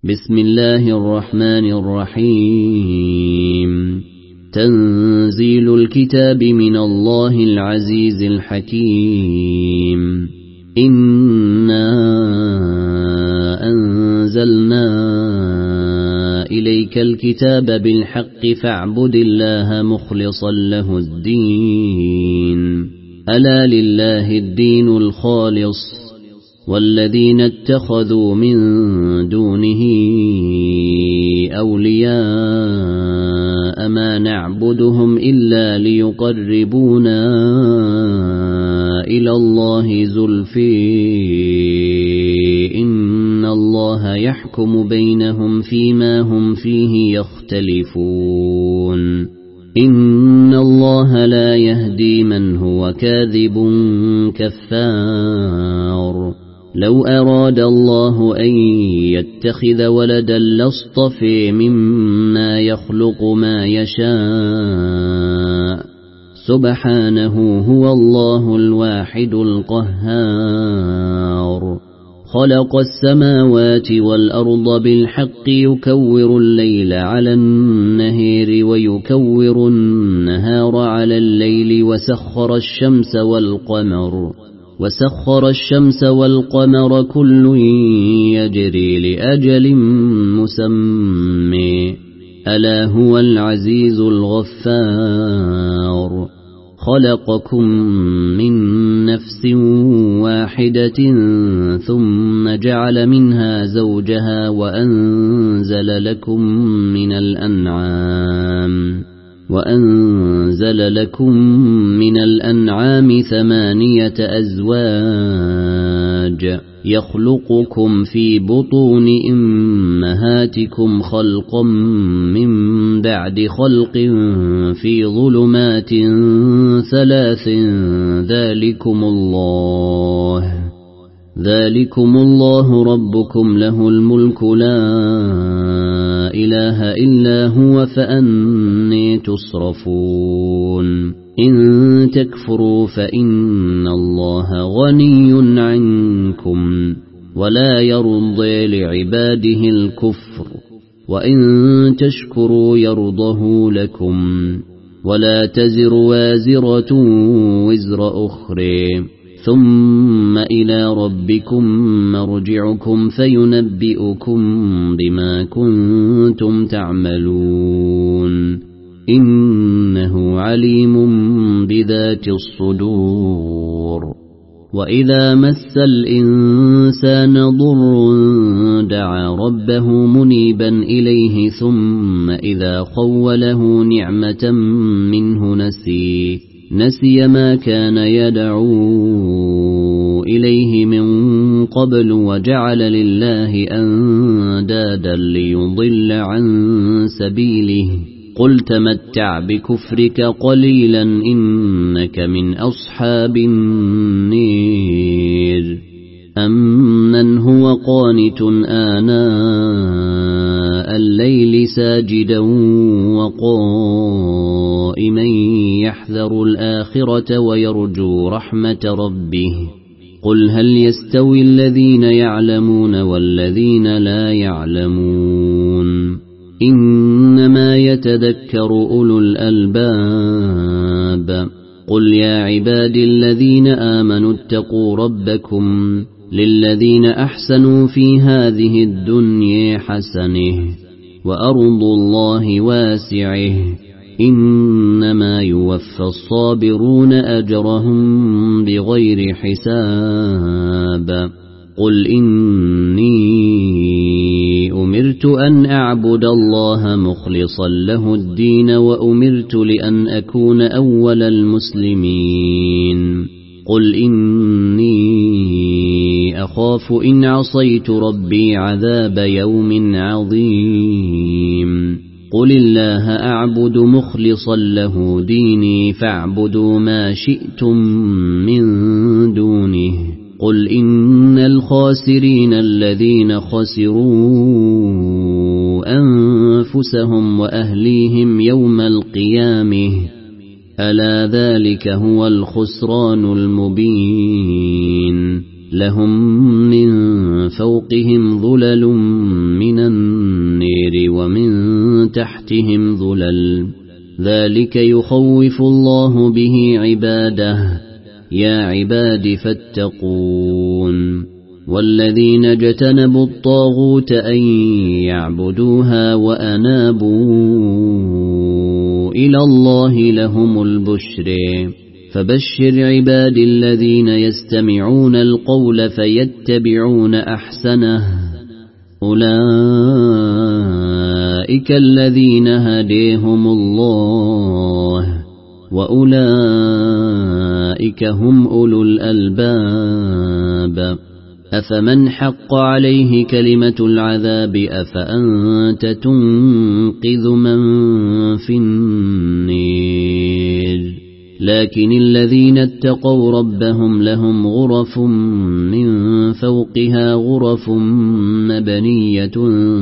بسم الله الرحمن الرحيم. تنزيل الكتاب من الله العزيز الحكيم. إنا أنزلنا إليك الكتاب بالحق فاعبد الله مخلصا له الدين. ألا لله الدين الخالص والذين اتخذوا من دونه أولياء ما نعبدهم إلا ليقربونا إلى الله زلفي إن الله يحكم بينهم فيما هم فيه يختلفون. إن الله لا يهدي من هو كاذب كفار. لو أراد الله أن يتخذ ولدا لاصطفى مما يخلق ما يشاء سبحانه هو الله الواحد القهار. خلق السماوات والأرض بالحق يكور الليل على النهار ويكور النهار على الليل وسخر الشمس والقمر كل يجري لأجل مسمى ألا هو العزيز الغفار. خلقكم من نفس واحدة ثم جعل منها زوجها وأنزل لكم من الأنعام 8 أزواج يخلقكم في بطون أمهاتكم خلقا من بعد خلق في ظلمات 3 ذلكم الله ربكم له الملك لا إله إلا هو فأني تصرفون. إن تكفروا فإن الله غني عنكم ولا يرضى لعباده الكفر وإن تشكروا يرضه لكم ولا تزر وازرة وزر أخرى ثم إلى ربكم مرجعكم فينبئكم بما كنتم تعملون. إنه عليم بذات الصدور. وإذا مس الإنسان ضر دعا ربه منيبا إليه ثم إذا خوله نعمة منه نسي ما كان يدعو إليه من قبل وجعل لله أندادا ليضل عن سبيله. قل تمتع بكفرك قليلا إنك من أصحاب النير. أمن هو قانت آناء الليل ساجدا وقائما يحذر الآخرة ويرجو رحمة ربه. قل هل يستوي الذين يعلمون والذين لا يعلمون إنما يتذكر أولو الألباب. قل يا عبادي الذين آمنوا اتقوا ربكم للذين أحسنوا في هذه الدنيا حسنة وأرض الله واسعه إنما يوفى الصابرون أجرهم بغير حساب. قل إني أمرت أن أعبد الله مخلصا له الدين وأمرت لأن أكون أول المسلمين. قل إني أخاف إن عصيت ربي عذاب يوم عظيم. قل الله أعبد مخلصا له ديني فاعبدوا ما شئتم من دونه. قل إن الخاسرين الذين خسروا أنفسهم وأهليهم يوم القيامة ألا ذلك هو الخسران المبين. لهم من فوقهم ظلل من النير ومن تحتهم ظلل ذلك يخوف الله به عباده يا عباد فاتقون والذين اجتنبوا الطاغوت أن يعبدوها وأنابوا إلى الله لهم البشر فبشر عباد الذين يستمعون القول فيتبعون أحسنه أولئك الذين هديهم الله وأولئك هم أولو الألباب أفمن حق عليه كلمة العذاب أفأنت تنقذ من في النير لكن الذين اتقوا ربهم لهم غرف من فوقها غرف مبنية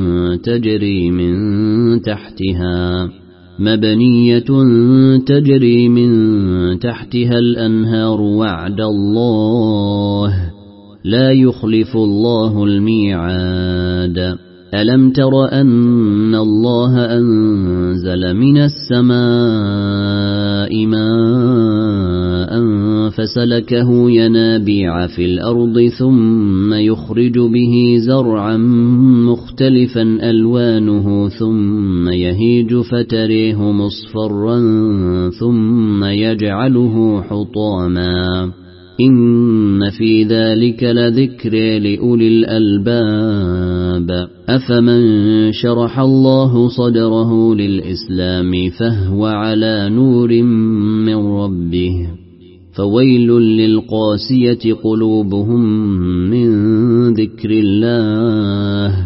تجري من تحتها الأنهار وعد الله لا يخلف الله الميعاد ألم تر أن الله أنزل من السماء ماء فسلكه ينابيع في الأرض ثم يخرج به زرعا مختلفا ألوانه ثم يهيج فتريه مصفرا ثم يجعله حطاما إن في ذلك لذكر لأولي الألباب أفمن شرح الله صدره للإسلام فهو على نور من ربه فويل للقاسية قلوبهم من ذكر الله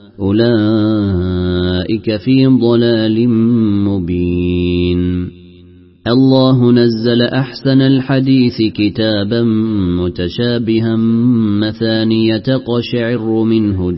أولئك في ضلال مبين الله نزل أحسن الحديث كتابا متشابها مثانية تقشعر منه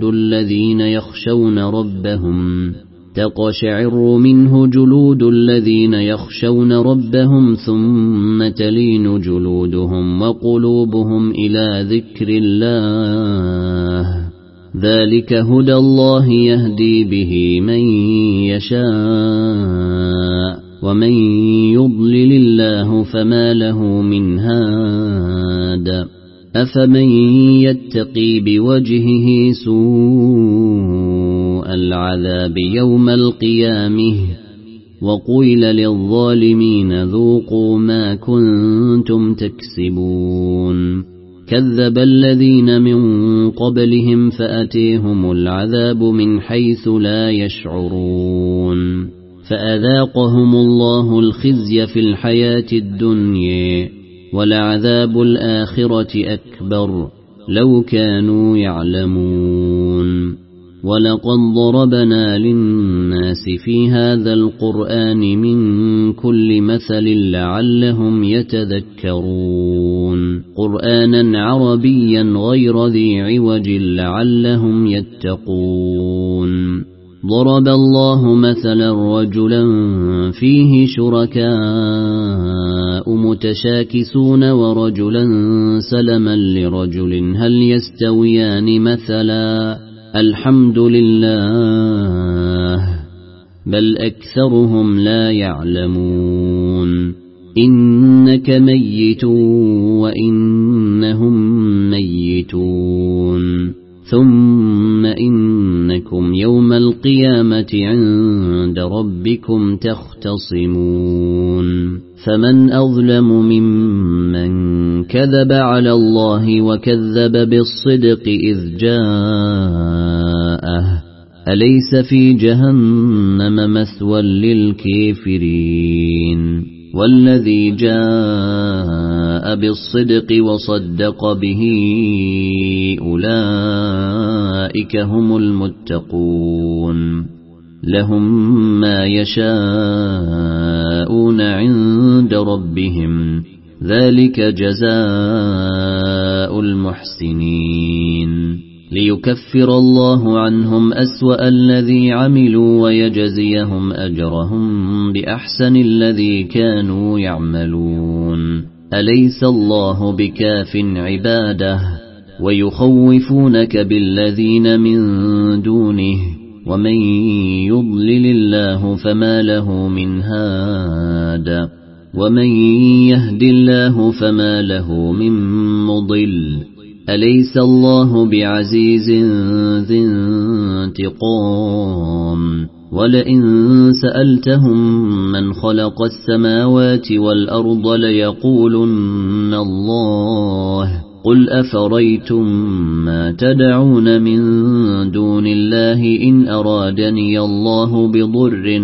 جلود الذين يخشون ربهم ثم تلين جلودهم وقلوبهم إلى ذكر الله ذلك هدى الله يهدي به من يشاء ومن يضلل الله فما له من هاد أفمن يتقي بوجهه سوء العذاب يوم القيامة وقيل للظالمين ذوقوا ما كنتم تكسبون كذب الذين من قبلهم فأتيهم العذاب من حيث لا يشعرون فأذاقهم الله الخزي في الحياة الدنيا ولعذاب الآخرة أكبر لو كانوا يعلمون ولقد ضربنا للناس في هذا القرآن من كل مثل لعلهم يتذكرون قرآنا عربيا غير ذي عوج لعلهم يتقون ضرب الله مثلا رجلا فيه شركاء متشاكسون ورجلا سلما لرجل هل يستويان مثلا الحمد لله بل أكثرهم لا يعلمون إنك ميت وإنهم ميتون ثم إنكم يوم القيامة عند ربكم تختصمون فمن أظلم ممن كذب على الله وكذب بالصدق إذ جاءه أليس في جهنم مثوى للكافرين والذي جاء بالصدق وصدق به أولئك هم المتقون لهم ما يشاءون عند ربهم ذلك جزاء المحسنين ليكفر الله عنهم أسوأ الذي عملوا ويجزيهم أجرهم بأحسن الذي كانوا يعملون أليس الله بكاف عباده ويخوفونك بالذين من دونه ومن يضلل الله فما له من هاد ومن يهد الله فما له من مضل أليس الله بعزيز ذي انتقام ولئن سألتهم من خلق السماوات والأرض ليقولن الله قل أفريتم ما تدعون من دون الله إن أرادني الله بضر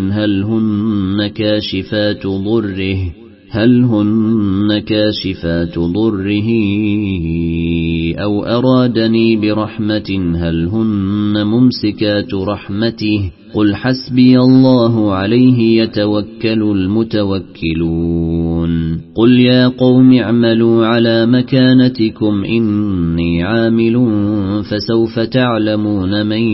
هل هن كاشفات ضره أو أرادني برحمة هل هن ممسكات رحمته قل حسبي الله عليه يتوكل المتوكلون قل يا قوم اعملوا على مكانتكم إني عامل فسوف تعلمون من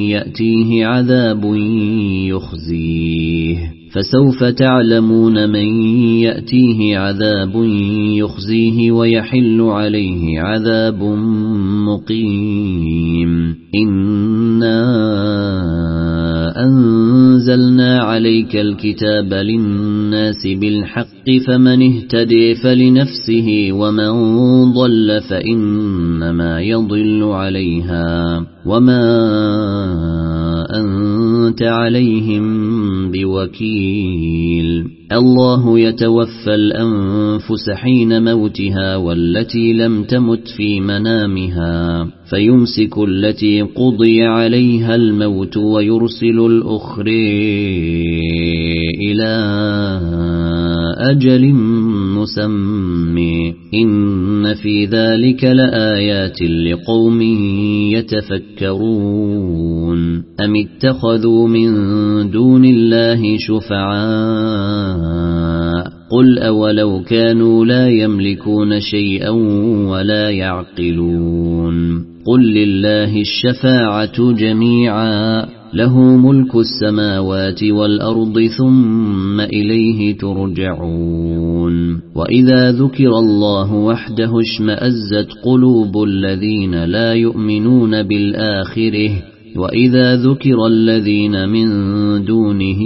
يأتيه عذاب يخزيه ويحل عليه عذاب مقيم إنا أنزلنا عليك الكتاب للناس بالحق فمن اهتدي فلنفسه ومن ضل فإنما يضل عليها وما أنت عليهم بوكيل الله يتوفى الأنفس حين موتها والتي لم تمت في منامها فيمسك التي قضي عليها الموت ويرسل الأخرى إلى أجل مسمى إن في ذلك لآيات لقوم يتفكرون أم اتخذوا من دون الله شفعاء قل أولو كانوا لا يملكون شيئا ولا يعقلون قل لله الشفاعة جميعا له ملك السماوات والأرض ثم إليه ترجعون وإذا ذكر الله وحده اشمأزت قلوب الذين لا يؤمنون بالآخرة وإذا ذكر الذين من دونه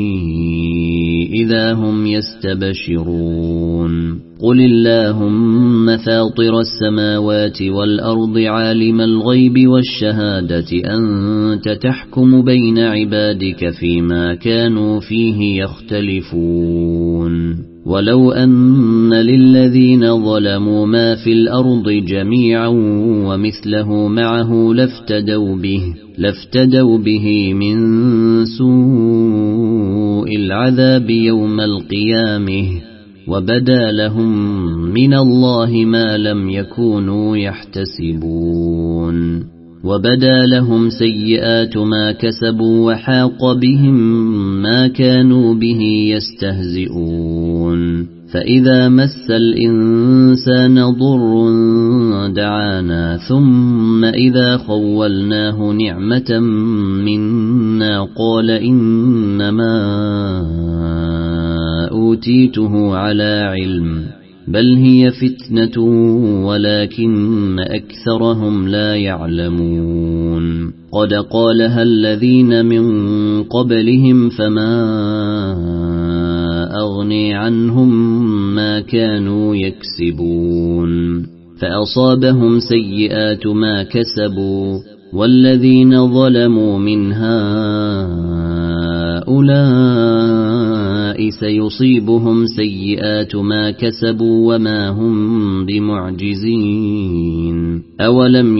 إذا هم يستبشرون قل اللهم فاطر السماوات والأرض عالم الغيب والشهادة أنت تحكم بين عبادك فيما كانوا فيه يختلفون ولو أن للذين ظلموا ما في الأرض جميعا ومثله معه لافتدوا به من سوء العذاب يوم القيامة وبدا لهم من الله ما لم يكونوا يحتسبون وبدا لهم سيئات ما كسبوا وحاق بهم ما كانوا به يستهزئون فإذا مس الإنسان ضر دعانا ثم إذا خولناه نعمة منا قال إنما أوتيته على علم بل هي فتنة ولكن أكثرهم لا يعلمون قد قالها الذين من قبلهم فما أغني عنهم ما كانوا يكسبون فأصابهم سيئات ما كسبوا والذين ظلموا من هؤلاء سيصيبهم سيئات ما كسبوا وما هم بمعجزين أولم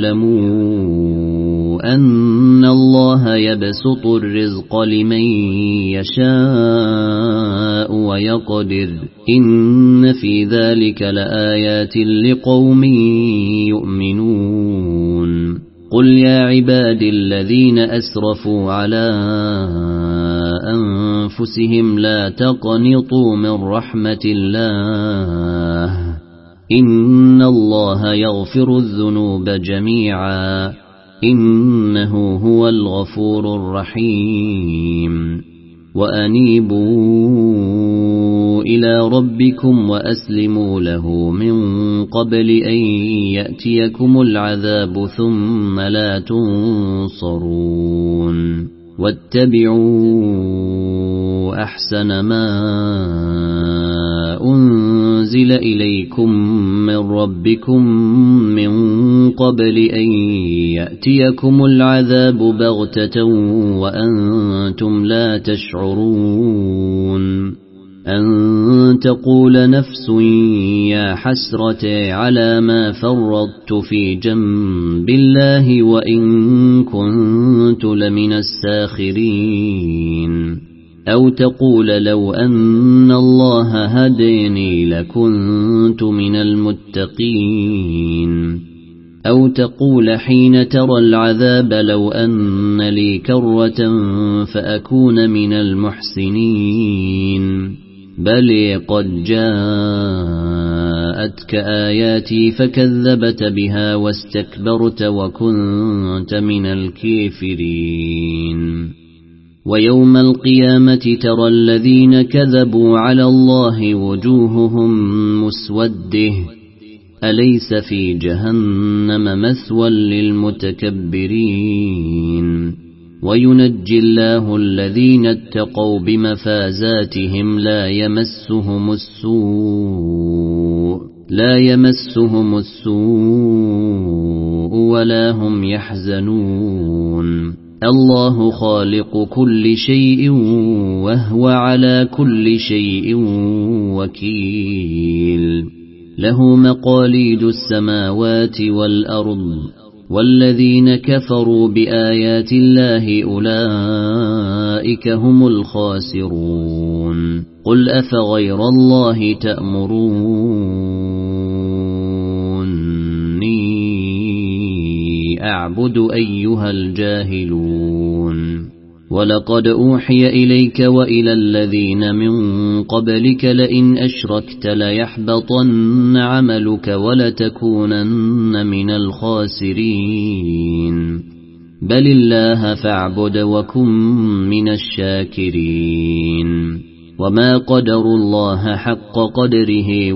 يعلموا أن الله يبسط الرزق لمن يشاء ويقدر إن في ذلك لآيات لقوم يؤمنون قل يا عبادي الذين أسرفوا على أنفسهم لا تقنطوا من رحمة الله إن الله يغفر الذنوب جميعا إنه هو الغفور الرحيم وأنيبوا إلى ربكم وأسلموا له من قبل أن يأتيكم العذاب ثم لا تنصرون واتبعوا أحسن ما أنزل إليكم من ربكم من قبل أن يأتيكم العذاب بغتة وأنتم لا تشعرون أن تقول نفس يا حسرة على ما فرطت في جنب الله وإن كنت لمن الساخرين أو تقول لو أن الله هديني لكنت من المتقين أو تقول حين ترى العذاب لو أن لي كرة فأكون من المحسنين بل قد جاءتك آياتي فكذبت بها واستكبرت وكنت من الكافرين ويوم القيامة ترى الذين كذبوا على الله وجوههم مسوده أليس في جهنم مثوى للمتكبرين وينجي الله الذين اتقوا بمفازاتهم لا يمسهم السوء ولا هم يحزنون الله خالق كل شيء وهو على كل شيء وكيل له مقاليد السماوات والأرض والذين كفروا بآيات الله أولئك هم الخاسرون قل أفغير الله تأمروني أعبد أيها الجاهلون ولقد أوحي إليك وإلى الذين من قبلك لئن أشركت ليحبطن عملك ولتكونن من الخاسرين بل الله فاعبد وكن من الشاكرين وما قدروا الله حق قدره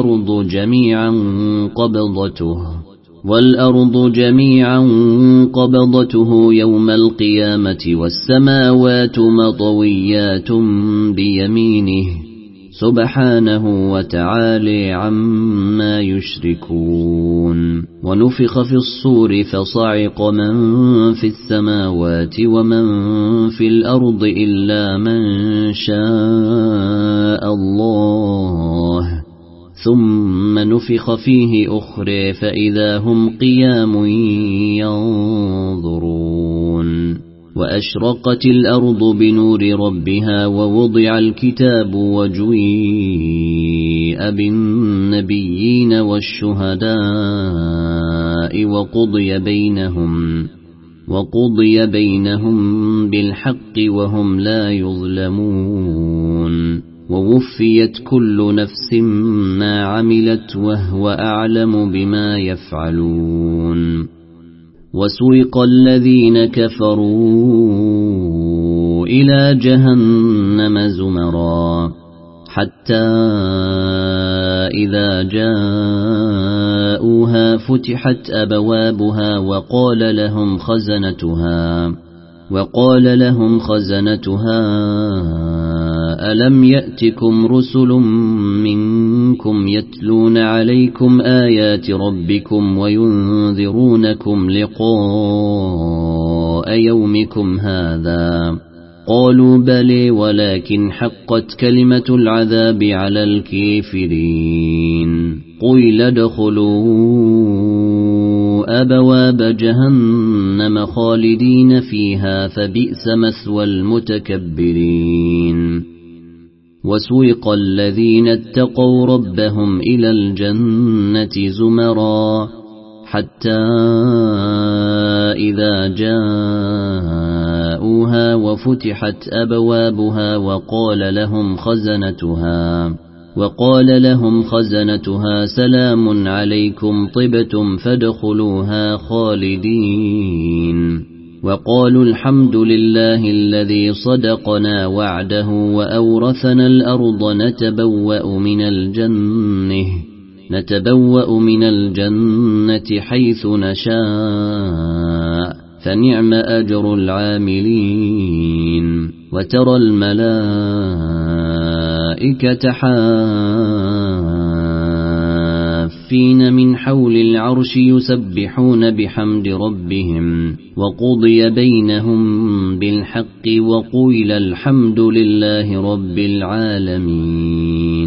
والأرض جميعا قبضته يوم القيامة والسماوات مطويات بيمينه سبحانه وتعالى عما يشركون ونفخ في الصور فصعق من في السماوات ومن في الأرض إلا من شاء الله ثم نفخ فيه أخرى فإذا هم قيام ينظرون وأشرقت الأرض بنور ربها ووضع الكتاب وجيء بالنبيين والشهداء وقضي بينهم بالحق وهم لا يظلمون ووفيت كل نفس ما عملت وهو أعلم بما يفعلون وسوق الذين كفروا إلى جهنم زمرا حتى إذا جاءوها فتحت أبوابها وقال لهم خزنتها ألم يأتكم رسل منكم يتلون عليكم آيات ربكم وينذرونكم لقاء يومكم هذا قالوا بلى ولكن حقت كلمة العذاب على الكافرين قيل ادخلوا أبواب جهنم خالدين فيها فبئس مثوى المتكبرين وسوق الذين اتقوا ربهم إلى الجنة زمرا حتى إذا جاءوها وفتحت أبوابها وقال لهم خزنتها سلام عليكم طبتم فادخلوها خالدين وقالوا الحمد لله الذي صدقنا وعده وأورثنا الأرض نتبوأ من الجنة حيث نشاء فنعم أجر العاملين وترى الملائكة حافين من حول العرش يسبحون بحمد ربهم وقضي بينهم بالحق وقيل الحمد لله رب العالمين